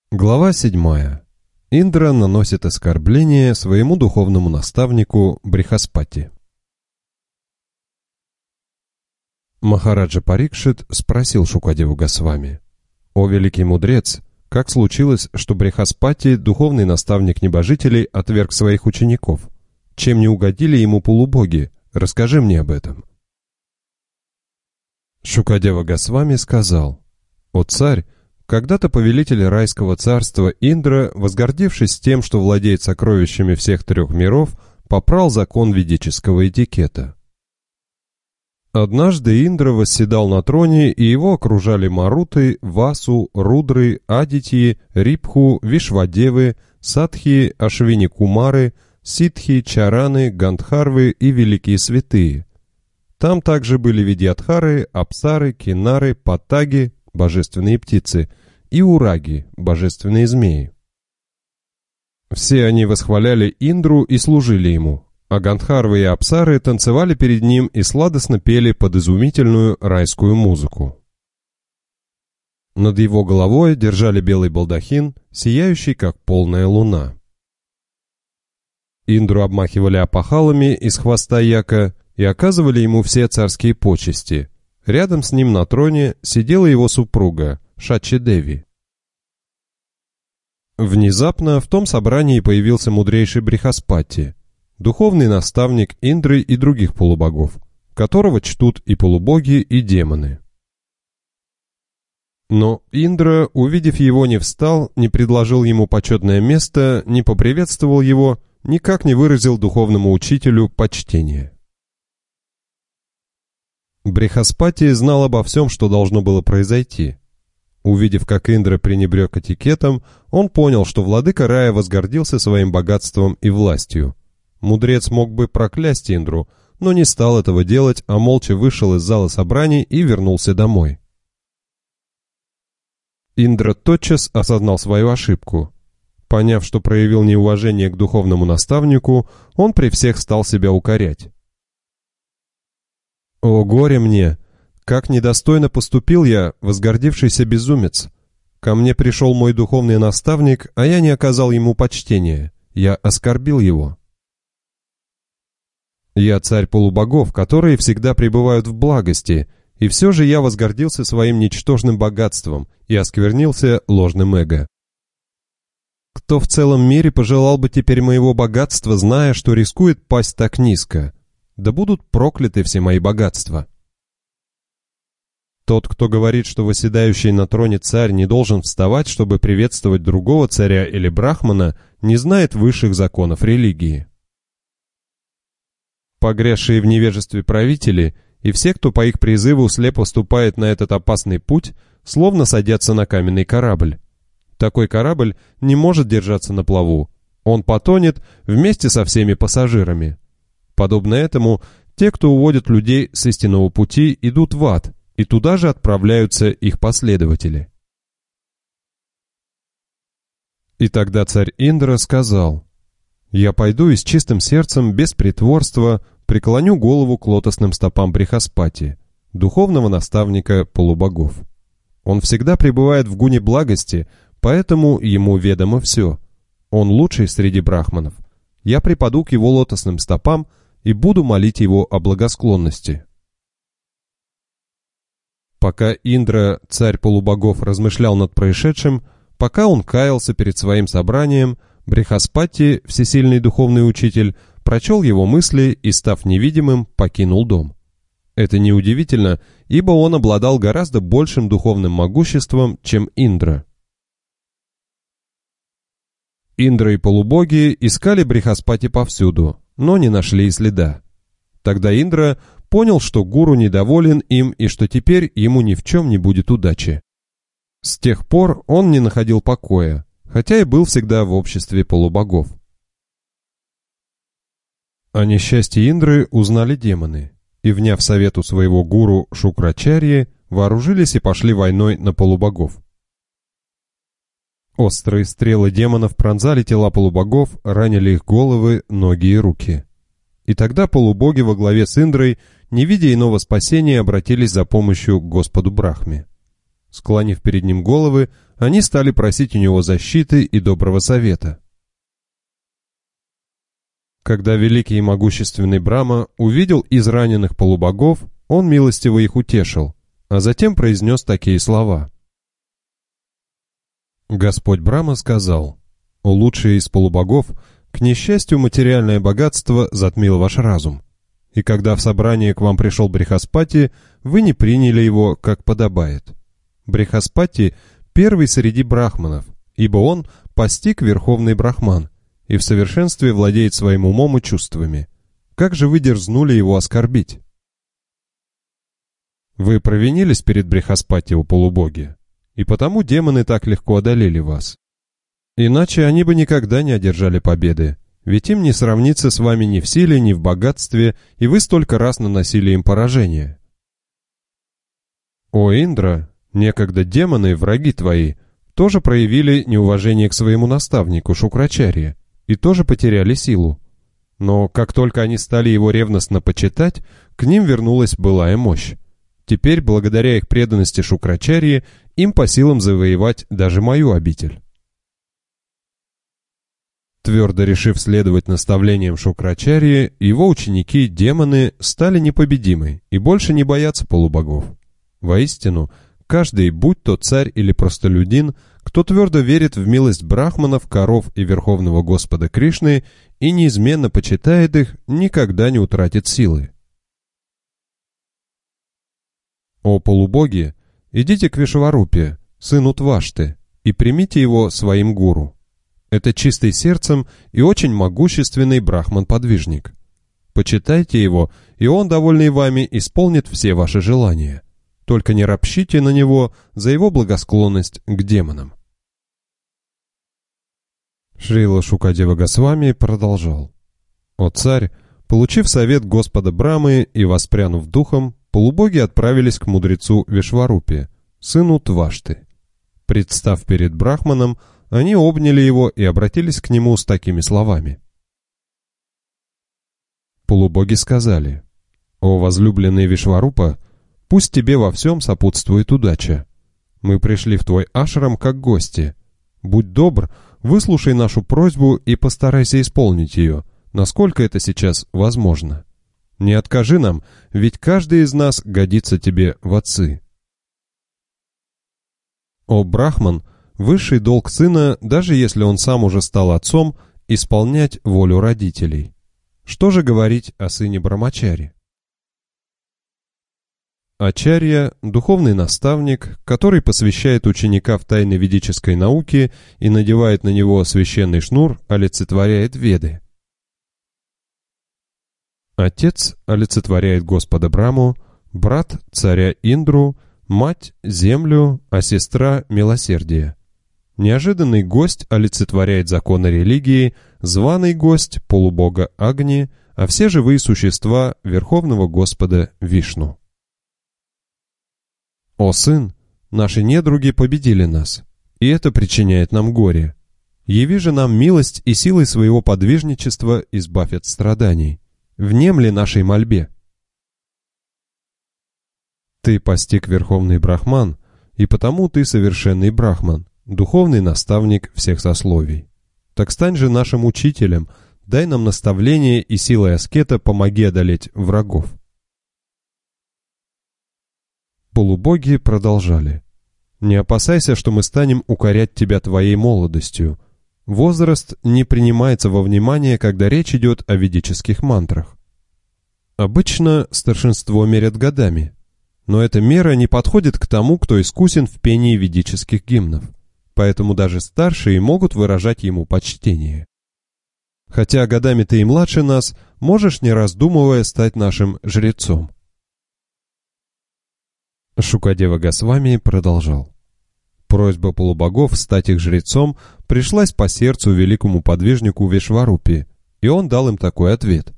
Глава 7. Индра наносит оскорбление своему духовному наставнику Брихаспати. Махараджа Парикшит спросил Шукадеву Госвами: «О великий мудрец, как случилось, что Брихаспати, духовный наставник небожителей, отверг своих учеников? Чем не угодили ему полубоги? Расскажи мне об этом». Шукадева Госвами сказал: «О царь, когда-то повелитель райского царства Индра, возгордившись тем, что владеет сокровищами всех трех миров, попрал закон ведического этикета. Однажды Индра восседал на троне, и его окружали Маруты, Васу, Рудры, Адитьи, Рипху, Вишвадевы, Садхи, Ашвини-Кумары, Ситхи, Чараны, Гандхарвы и великие святые. Там также были Видьядхары, Апсары, Кинары, Паттаги, божественные птицы, и Ураги, божественные змеи. Все они восхваляли Индру и служили ему, а Гандхарвы и Апсары танцевали перед ним и сладостно пели под изумительную райскую музыку. Над его головой держали белый балдахин, сияющий как полная луна. Индру обмахивали опахалами из хвоста яка и оказывали ему все царские почести. Рядом с ним на троне сидела его супруга Шачи-деви. Внезапно в том собрании появился мудрейший Брихаспати, духовный наставник Индры и других полубогов, которого чтут и полубоги, и демоны. Но Индра, увидев его, не встал, не предложил ему почетное место, не поприветствовал его, никак не выразил духовному учителю почтения. Брихаспати знал обо всем, что должно было произойти. Увидев, как Индра пренебрег этикетом, он понял, что владыка рая возгордился своим богатством и властью. Мудрец мог бы проклясть Индру, но не стал этого делать, а молча вышел из зала собраний и вернулся домой. Индра тотчас осознал свою ошибку. Поняв, что проявил неуважение к духовному наставнику, он при всех стал себя укорять. «О, горе мне! Как недостойно поступил я, возгордившийся безумец! Ко мне пришел мой духовный наставник, а я не оказал ему почтения. Я оскорбил его. Я царь полубогов, которые всегда пребывают в благости, и все же я возгордился своим ничтожным богатством и осквернился ложным эго. Кто в целом мире пожелал бы теперь моего богатства, зная, что рискует пасть так низко? Да будут прокляты все мои богатства. Тот, кто говорит, что восседающий на троне царь не должен вставать, чтобы приветствовать другого царя или брахмана, не знает высших законов религии. Погрязшие в невежестве правители и все, кто по их призыву слепо ступает на этот опасный путь, словно садятся на каменный корабль. Такой корабль не может держаться на плаву. Он потонет вместе со всеми пассажирами. Подобно этому, те, кто уводят людей с истинного пути, идут в ад, и туда же отправляются их последователи. И тогда царь Индра сказал: «Я пойду и с чистым сердцем, без притворства, преклоню голову к лотосным стопам Брихаспати, духовного наставника полубогов. Он всегда пребывает в гуне благости, поэтому ему ведомо все. Он лучший среди брахманов. Я припаду к его лотосным стопам и буду молить его о благосклонности». Пока Индра, царь полубогов, размышлял над происшедшим, пока он каялся перед своим собранием, Брихаспати, всесильный духовный учитель, прочел его мысли и, став невидимым, покинул дом. Это неудивительно, ибо он обладал гораздо большим духовным могуществом, чем Индра. Индра и полубоги искали Брихаспати повсюду, но не нашли и следа. Тогда Индра понял, что гуру недоволен им и что теперь ему ни в чем не будет удачи. С тех пор он не находил покоя, хотя и был всегда в обществе полубогов. О несчастье Индры узнали демоны, и, вняв совету своего гуру Шукрачарьи, вооружились и пошли войной на полубогов. Острые стрелы демонов пронзали тела полубогов, ранили их головы, ноги и руки. И тогда полубоги во главе с Индрой, не видя иного спасения, обратились за помощью к Господу Брахме. Склонив перед ним головы, они стали просить у него защиты и доброго совета. Когда великий и могущественный Брахма увидел израненных полубогов, он милостиво их утешил, а затем произнес такие слова. Господь Брахма сказал: «О лучшие из полубогов, к несчастью, материальное богатство затмило ваш разум. И когда в собрание к вам пришел Брихаспати, вы не приняли его, как подобает. Брихаспати — первый среди брахманов, ибо он постиг верховный брахман и в совершенстве владеет своим умом и чувствами. Как же вы дерзнули его оскорбить? Вы провинились перед Брихаспати, о полубоги, и потому демоны так легко одолели вас. Иначе они бы никогда не одержали победы, ведь им не сравниться с вами ни в силе, ни в богатстве, и вы столько раз наносили им поражение. О Индра, некогда демоны, враги твои, тоже проявили неуважение к своему наставнику Шукрачарье и тоже потеряли силу. Но как только они стали его ревностно почитать, к ним вернулась былая мощь. Теперь, благодаря их преданности Шукрачарье, им по силам завоевать даже мою обитель. Твердо решив следовать наставлениям Шукрачарьи, его ученики, демоны, стали непобедимы и больше не боятся полубогов. Воистину, каждый, будь то царь или простолюдин, кто твердо верит в милость брахманов, коров и Верховного Господа Кришны и неизменно почитает их, никогда не утратит силы. О полубоги, идите к Вишварупе, сыну Твашты, и примите его своим гуру. Это чистый сердцем и очень могущественный брахман-подвижник. Почитайте его, и он, довольный вами, исполнит все ваши желания. Только не ропщите на него за его благосклонность к демонам. Шрила Шукадева Госвами продолжал. О царь, получив совет Господа Брамы и воспрянув духом, полубоги отправились к мудрецу Вишварупе, сыну Твашты. Представ перед Брахманом, они обняли его и обратились к нему с такими словами. Полубоги сказали: «О возлюбленный Вишварупа, пусть тебе во всем сопутствует удача. Мы пришли в твой ашрам как гости. Будь добр, выслушай нашу просьбу и постарайся исполнить ее, насколько это сейчас возможно. Не откажи нам, ведь каждый из нас годится тебе в отцы». О Брахман, высший долг сына, даже если он сам уже стал отцом, исполнять волю родителей. Что же говорить о сыне Брамачари? Ачарья – духовный наставник, который посвящает ученика в тайны ведической науки и надевает на него священный шнур, олицетворяет Веды. Отец олицетворяет Господа Браму, брат – царя Индру, мать – землю, а сестра – милосердие. Неожиданный гость олицетворяет законы религии, званый гость – полубога Агни, а все живые существа – Верховного Господа Вишну. О сын, наши недруги победили нас, и это причиняет нам горе. Яви же нам милость и силой своего подвижничества избавь от страданий. Внемли нашей мольбе. Ты постиг Верховный Брахман, и потому ты совершенный Брахман, духовный наставник всех сословий. Так стань же нашим учителем, дай нам наставление и силой аскета помоги одолеть врагов. Полубоги продолжали. «Не опасайся, что мы станем укорять тебя твоей молодостью. Возраст не принимается во внимание, когда речь идет о ведических мантрах. Обычно старшинство мерят годами, но эта мера не подходит к тому, кто искусен в пении ведических гимнов, поэтому даже старшие могут выражать ему почтение. Хотя годами ты и младше нас, можешь, не раздумывая, стать нашим жрецом». Шукадева Госвами продолжал. Просьба полубогов стать их жрецом пришлась по сердцу великому подвижнику Вишварупе, и он дал им такой ответ.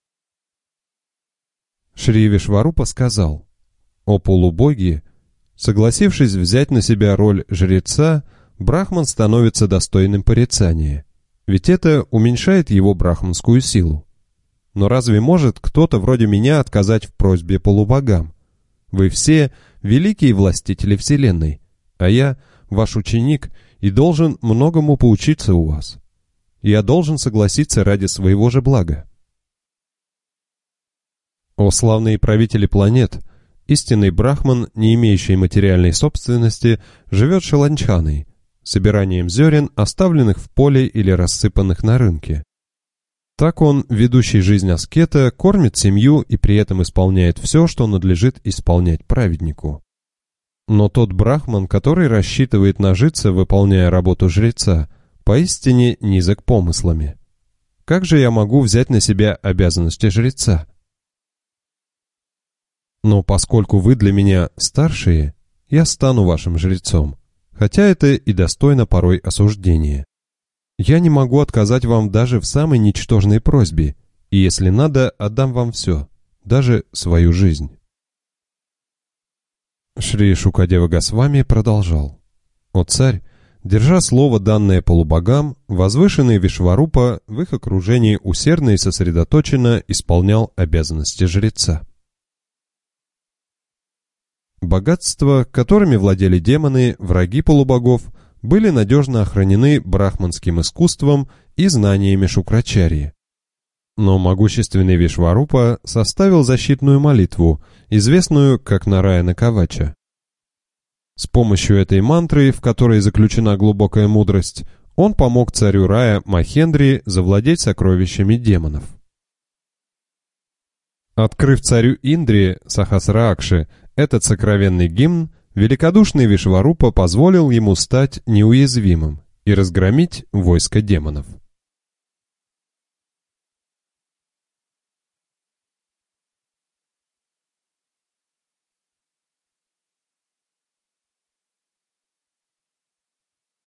Шри Вишварупа сказал: «О полубоги, согласившись взять на себя роль жреца, брахман становится достойным порицания, ведь это уменьшает его брахманскую силу. Но разве может кто-то вроде меня отказать в просьбе полубогам? Вы все великие властители Вселенной, а я ваш ученик и должен многому поучиться у вас. Я должен согласиться ради своего же блага. О славные правители планет! Истинный брахман, не имеющий материальной собственности, живет шаланчаной, собиранием зерен, оставленных в поле или рассыпанных на рынке. Так он, ведущий жизнь аскета, кормит семью и при этом исполняет все, что надлежит исполнять праведнику. Но тот брахман, который рассчитывает нажиться, выполняя работу жреца, поистине низок помыслами. Как же я могу взять на себя обязанности жреца? Но поскольку вы для меня старшие, я стану вашим жрецом, хотя это и достойно порой осуждения. Я не могу отказать вам даже в самой ничтожной просьбе, и если надо, отдам вам все, даже свою жизнь. Шри Шукадева Госвами продолжал. О царь, держа слово, данное полубогам, возвышенный Вишварупа в их окружении усердно и сосредоточенно исполнял обязанности жреца. Богатства, которыми владели демоны, враги полубогов, были надежно охранены брахманским искусством и знаниями Шукрачарьи. Но могущественный Вишварупа составил защитную молитву, известную как Нараяна Кавача. С помощью этой мантры, в которой заключена глубокая мудрость, он помог царю рая Махендри завладеть сокровищами демонов. Открыв царю Индри, Сахасраакши, этот сокровенный гимн, великодушный Вишварупа позволил ему стать неуязвимым и разгромить войско демонов.